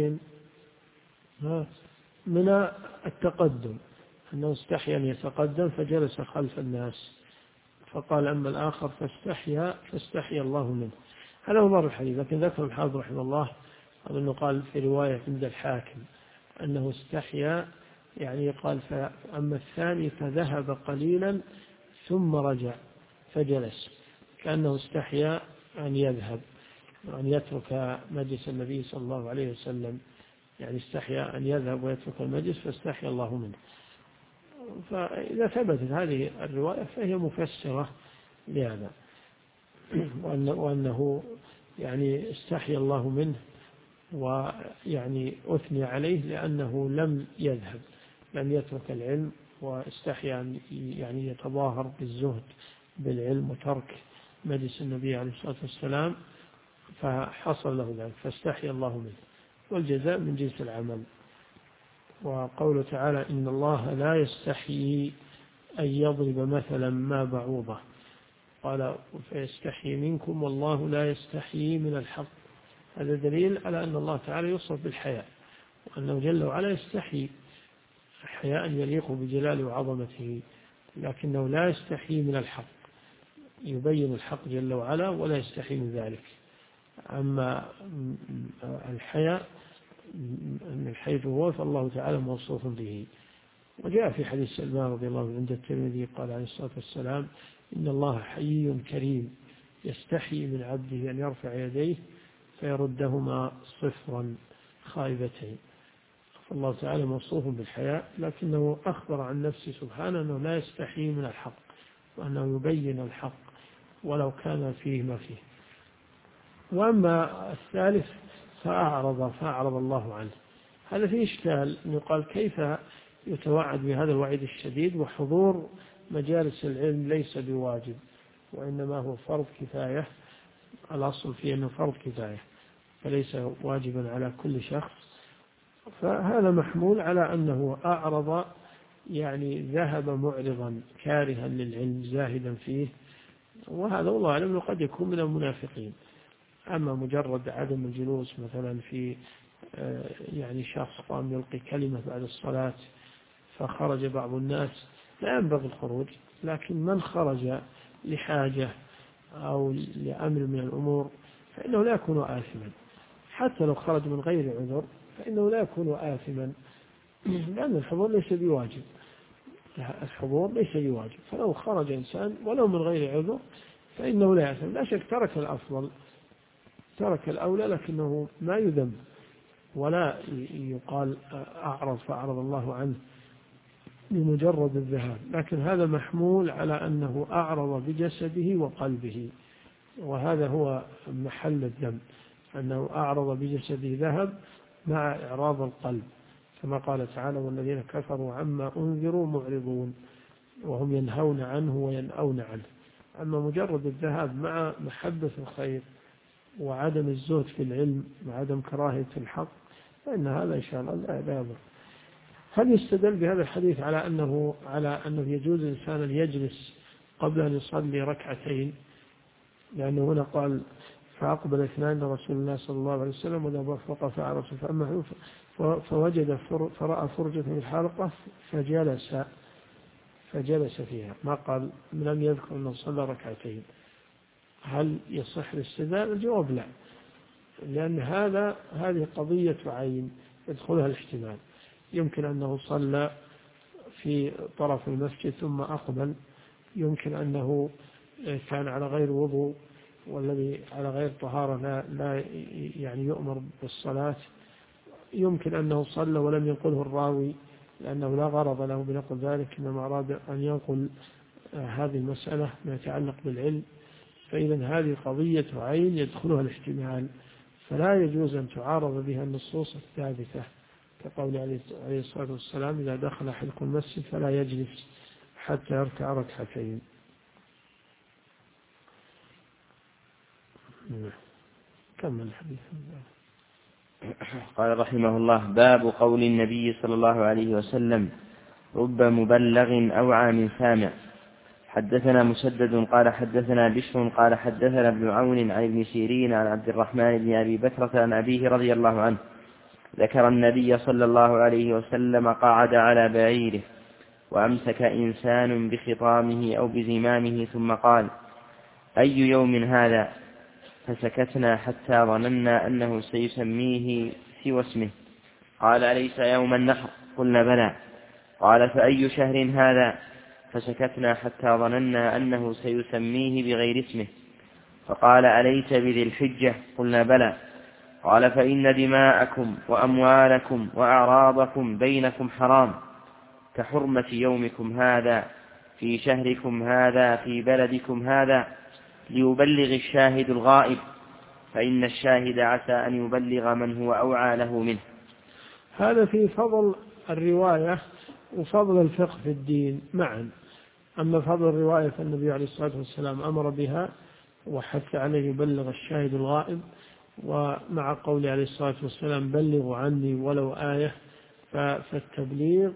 من التقدم، أنه استحيا أن يتقدم فجلس خلف الناس، فقال: أما الآخر فاستحيا الله منه. هذا هو ظاهر الحديث. لكن ذكر الحافظ رحمه الله أنه قال في رواية عند الحاكم أنه استحيا، يعني قال: فأما الثاني فذهب قليلا ثم رجع فجلس، كأنه استحيا أن يذهب وأن يترك مجلس النبي صلى الله عليه وسلم، يعني استحيا أن يذهب ويترك المجلس فاستحيا الله منه. فإذا ثبتت هذه الرواية فهي مفسرة لهذا، وأنه يعني استحيا الله منه، ويعني أثني عليه لأنه لم يذهب، لم يترك العلم، واستحيا أن يعني يتظاهر بالزهد بالعلم وترك مجلس النبي عليه الصلاة والسلام، فحصل له ذلك فاستحيا الله منه. والجزاء من جنس العمل. وقوله تعالى: إن الله لا يستحيي أن يضرب مثلا ما بعوضة، قال: فيستحيي منكم والله لا يستحيي من الحق. هذا دليل على أن الله تعالى يوصف بالحياء، وأنه جل وعلا يستحيي حياء يليق بجلاله وعظمته، لكنه لا يستحيي من الحق، يبين الحق جل وعلا ولا يستحيي من ذلك. أما الحياء من حيث هو فالله تعالى موصوف به. وجاء في حديث سلمان رضي الله عنه عند الترمذي قال عليه الصلاة والسلام: إن الله حيي كريم يستحيي من عبده أن يرفع يديه فيردهما صفرا خائبتين. فالله تعالى موصوف بالحياء، لكنه أخبر عن نفسه سبحانه أنه لا يستحيي من الحق، وأنه يبين الحق ولو كان فيه ما فيه. وأما الثالث فأعرض الله عنه، هذا فيه إشكال، أن يقال كيف يتوعد بهذا الوعيد الشديد وحضور مجالس العلم ليس بواجب، وإنما هو فرض كفاية. الأصل فيه أنه فرض كفاية فليس واجبا على كل شخص. فهذا محمول على أنه أعرض، يعني ذهب معرضا كارها للعلم زاهدا فيه، وهذا والله أعلم قد يكون من المنافقين. أما مجرد عدم الجلوس مثلا في يعني شخص قام يلقي كلمة بعد الصلاة فخرج بعض الناس، لا ينبغي الخروج، لكن من خرج لحاجة أو لأمر من الأمور فإنه لا يكون آثما، حتى لو خرج من غير عذر فإنه لا يكون آثما، لأن الحضور ليس بواجب، الحضور ليس بواجب. فلو خرج إنسان ولو من غير عذر فإنه لا يأثم. لا شك ترك الأفضل، ترك الأولى، لكنه ما يذم ولا يقال أعرض فأعرض الله عنه. بمجرد الذهاب، لكن هذا محمول على أنه أعرض بجسده وقلبه، وهذا هو محل الذنب، أنه أعرض بجسده ذهب مع إعراض القلب، كما قال تعالى: والذين كفروا عما أنذروا معرضون وهم ينهون عنه وينأون عنه. أما مجرد الذهاب مع محبة الخير وعدم الزهد في العلم وعدم كراهية الحق فإن هذا إن شاء الله لا يضر. هل يستدل بهذا الحديث على أنه يجوز الإنسان أن يجلس قبل أن يصلي ركعتين؟ لأنه هنا قال: فأقبل اثنان لرسول الله صلى الله عليه وسلم وإذا وافق فعرس فأما فوجد فرأى فرجة في الحلقة فجلس فيها، ما قال لم يذكر أنه صلى ركعتين. هل يصح الاستدلال؟ الجواب لا، لأن هذه قضية عين يدخلها الاحتمال. يمكن أنه صلى في طرف المسجد ثم أقبل، يمكن أنه كان على غير وضوء، والذي على غير طهارة لا يعني يؤمر بالصلاة، يمكن أنه صلى ولم ينقله الراوي لأنه لا غرض له بنقل ذلك، إنما أراد أن ينقل هذه المسألة ما يتعلق بالعلم. فإذا هذه قضية عين يدخلها الاحتمال، فلا يجوز أن تعارض بها النصوص الثابتة، كقول عليه الصلاة والسلام: إذا دخل أحدكم المسجد فلا يجلس حتى يركع ركعتين. كمل الحديث. قال رحمه الله: باب قول النبي صلى الله عليه وسلم: رب مبلغ أوعى من سامع. حدثنا مسدد قال حدثنا بشر قال حدثنا ابن عون عن ابن سيرين عن عبد الرحمن بن أبي بكرة عن أبيه رضي الله عنه ذكر النبي صلى الله عليه وسلم قعد على بعيره وأمسك إنسان بخطامه أو بزمامه ثم قال: أي يوم هذا؟ فسكتنا حتى ظننا أنه سيسميه سوى اسمه. قال: أليس يوم النحر؟ قلنا: بلى. قال: فأي شهر هذا؟ فسكتنا حتى ظننا أنه سيسميه بغير اسمه. فقال: أليس بذي الحجة؟ قلنا: بلى. قال: فإن دماءكم وأموالكم وأعراضكم بينكم حرام كحرمة يومكم هذا في شهركم هذا في بلدكم هذا، ليبلغ الشاهد الغائب، فإن الشاهد عسى أن يبلغ من هو أوعى له منه. هذا في فضل الرواية وفضل الفقه في الدين معا. أما فضل الرواية فالنبي عليه الصلاة والسلام أمر بها وحث عليه يبلغ الشاهد الغائب، ومع قول عليه الصلاة والسلام: بلغوا عني ولو آية. فالتبليغ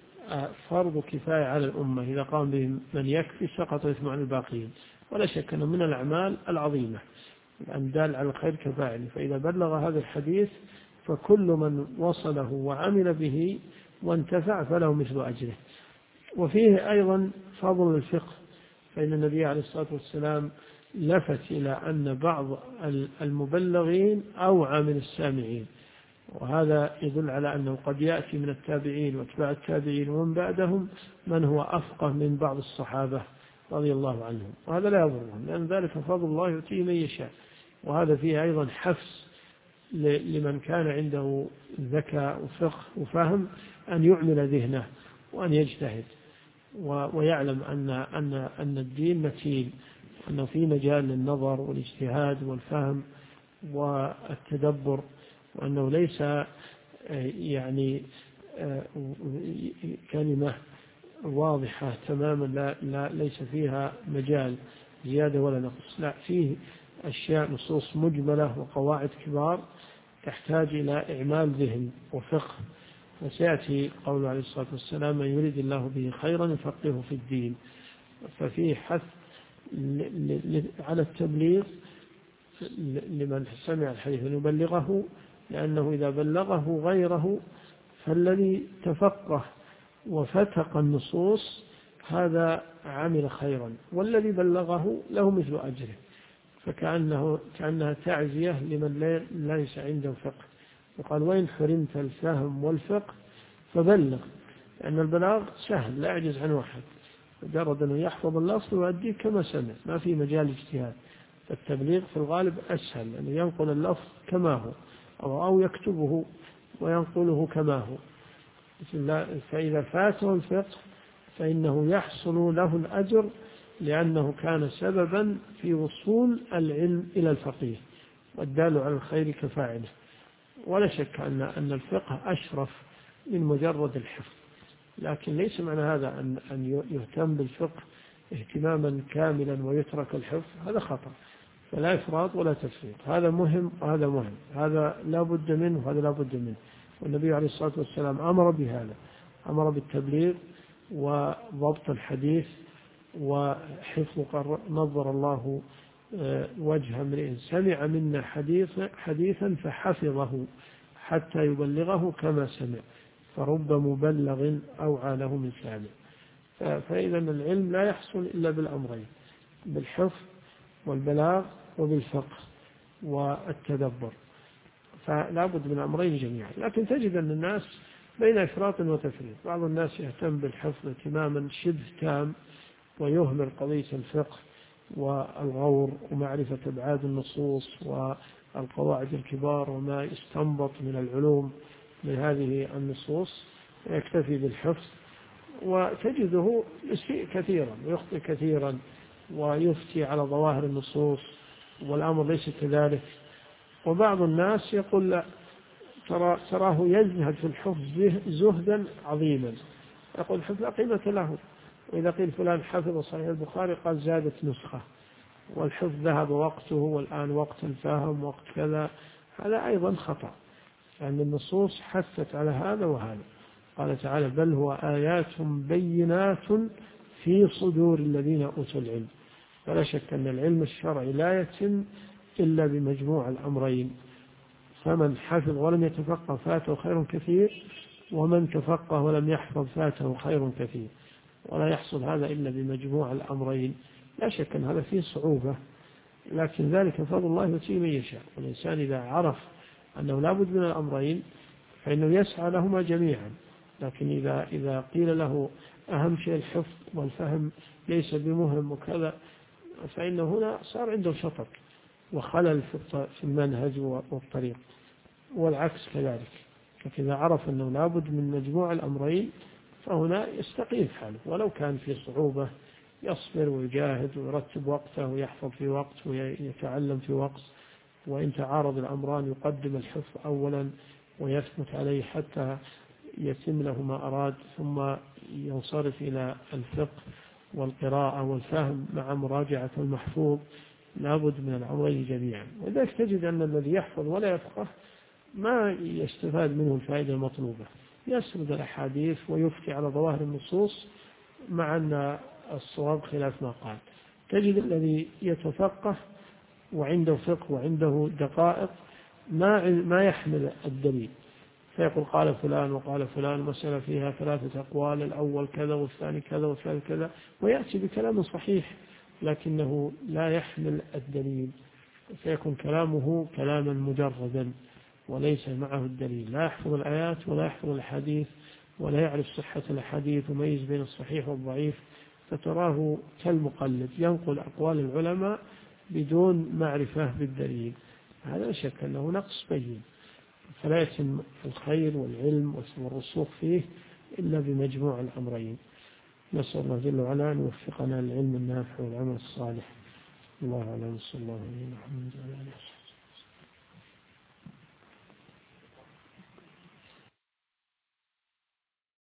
فرض كفاية على الأمة، إذا قام به من يكفي سقط إثم عن الباقين. ولا شك أنه من الأعمال العظيمة الأن دال على الخير كفاعله، فإذا بلغ هذا الحديث فكل من وصله وعمل به وانتفع فله مثل أجره. وفيه أيضا فضل الفقه، فإن النبي عليه الصلاة والسلام لفت إلى أن بعض المبلغين أوعى من السامعين، وهذا يدل على أنه قد يأتي من التابعين واتباع التابعين ومن بعدهم من هو أفقه من بعض الصحابة رضي الله عنهم، وهذا لا يضرهم، لأن ذلك فضل الله يؤتيه من يشاء. وهذا فيه أيضا حفز لمن كان عنده ذكاء وفقه وفهم أن يعمل ذهنه وأن يجتهد ويعلم أن الدين متين، أنه في مجال للنظر والاجتهاد والفهم والتدبر، وأنه ليس يعني كلمة واضحة تماما لا ليس فيها مجال زيادة ولا نقص، لا، فيه أشياء نصوص مجملة وقواعد كبار تحتاج إلى إعمال ذهن وفقه. وسيأتي قول عليه الصلاة والسلام: من يريد الله به خيرا يفقهه في الدين. ففيه حث على التبليغ لمن سمع الحديث أن يبلغه، لأنه إذا بلغه غيره فالذي تفقه وفتق النصوص هذا عمل خيرا، والذي بلغه له مثل أجره، كأنها تعزية لمن ليس عنده فقه. وقال: وإن حرمت الفهم والفقه فبلغ، لأن البلاغ سهل لا يعجز عن واحد، مجرد أنه يحفظ الأصل ويؤديه كما سمع، ما في مجال اجتهاد. فالتبليغ في الغالب أسهل، لأنه ينقل اللفظ كما هو أو يكتبه وينقله كما هو. فإذا فاته الفقه فإنه يحصل له الأجر لأنه كان سببا في وصول العلم إلى الفقيه، والدال على الخير كفاعله. ولا شك أن الفقه أشرف من مجرد الحفظ، لكن ليس معنى هذا أن يهتم بالفقه اهتماما كاملا ويترك الحفظ، هذا خطأ. فلا إفراط ولا تفريط، هذا مهم وهذا مهم، هذا لا بد منه وهذا لا بد منه. والنبي عليه الصلاة والسلام أمر بهذا، أمر بالتبليغ وضبط الحديث وحفظ. نظر الله وجه امرئ سمع منا حديثا فحفظه حتى يبلغه كما سمع، فرب مبلغ أوعى له من سامع. فإذا العلم لا يحصل إلا بالأمرين، بالحفظ والبلاغ وبالفقه والتدبر، فلا بد من الأمرين جميعا. لكن تجد أن الناس بين إفراط وتفريط، بعض الناس يهتم بالحفظ اهتماما شبه تام ويهمل قضية الفقه والغور ومعرفة أبعاد النصوص والقواعد الكبار وما يستنبط من العلوم من هذه النصوص، يكتفي بالحفظ، وتجده يسيء كثيرا ويخطئ كثيرا ويفتي على ظواهر النصوص والأمر ليس كذلك. وبعض الناس يقول لا، تراه يزهد في الحفظ زهدا عظيما، يقول الحفظ لا قيمة له. وإذا قيل فلان حفظ صحيح البخاري قال زادت نسخة، والحفظ ذهب وقته والآن وقت الفهم وقت كذا، هذا أيضا خطأ، لأن النصوص حثت على هذا وهذا. قال تعالى بل هو آيات بينات في صدور الذين أوتوا العلم. فلا شك أن العلم الشرعي لا يتم إلا بمجموع الأمرين، فمن حفظ ولم يتفقه فاته خير كثير، ومن تفقه ولم يحفظ فاته خير كثير، ولا يحصل هذا إلا بمجموع الأمرين. لا شك أن هذا فيه صعوبة، لكن ذلك فضل الله يؤتيه من يشاء. والإنسان إذا عرف أنه لا بد من الأمرين فإنه يسعى لهما جميعا. لكن إذا قيل له أهم شيء الحفظ والفهم ليس بمهم وكذا، فإنه هنا صار عنده شطط وخلل في المنهج والطريق، والعكس كذلك. فإذا عرف أنه لا بد من مجموع الأمرين فهنا يستقيم حاله، ولو كان في صعوبة يصبر ويجاهد ويرتب وقته ويحفظ في وقت ويتعلم في وقت. وإن تعارض الأمران يقدم الحفظ أولا ويثبت عليه حتى يتم له ما أراد، ثم ينصرف إلى الفقه والقراءة والفهم مع مراجعة المحفوظ. لا بد من الأمرين جميعا. ولذلك تجد أن الذي يحفظ ولا يفقه ما يستفاد منه الفائدة المطلوبة، يسرد الأحاديث ويفتي على ظواهر النصوص مع أن الصواب خلاف ما قال. تجد الذي يتفقه وعنده فقه وعنده دقائق ما يحمل الدليل، فيقول قال فلان وقال فلان مسألة فيها 3 أقوال، الأول كذا والثاني كذا والثالث كذا، ويأتي بكلام صحيح لكنه لا يحمل الدليل، فيكون كلامه كلاما مجردا وليس معه الدليل، لا يحفظ الآيات ولا يحفظ الحديث ولا يعرف صحة الحديث وميز بين الصحيح والضعيف، فتراه كالمقلد ينقل أقوال العلماء بدون معرفة بالدليل. هذا لا شك أنه نقص بين، فلا يتم الخير والعلم والرسوخ فيه إلا بمجموع الأمرين. نسأل الله جل وعلا أن يوفقنا للعلم النافع والعمل الصالح. الله أعلم. صلى الله عليه وسلم.